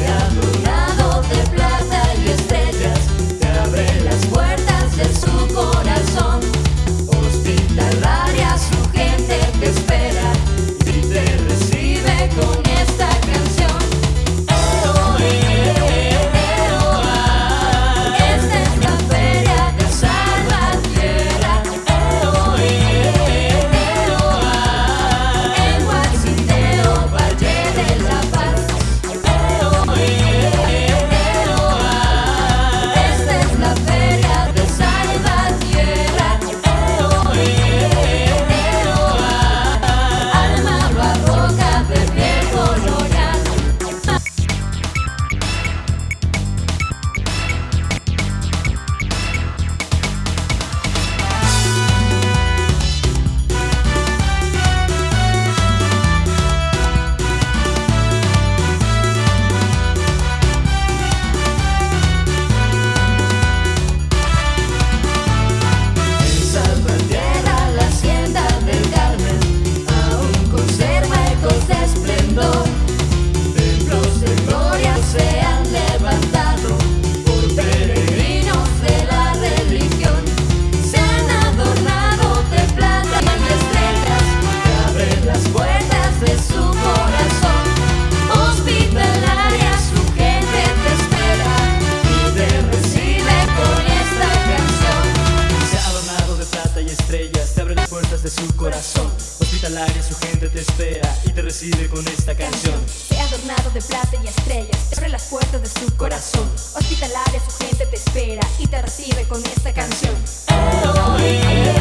adornado de plata y estrellas, te abre las puertas de su corazón. Hospitalaria, su gente te espera y te recibe con esta canción. Esta es la feria de Salvatierra. En Guaciteo, Valle de la Paz. Esta es la feria de Salvatierra. Alma barroca del viejo Royal. En Salvatierra, la hacienda del Carmen aún conserva ecos de esplendor. Templos de gloria se han levantado por peregrinos de la religión. Se han adornado de plata y estrellas que abren las puertas de su corazón. Hospitalaria, su gente te espera y te recibe con esta canción. Se ha adornado de plata y estrellas, te abre las puertas de su corazón. Hospitalaria, su gente te espera y te recibe con esta canción. Se ha adornado de plata y estrellas, te abre las puertas de su corazón. Hospitalaria, su gente te espera y te recibe con esta canción.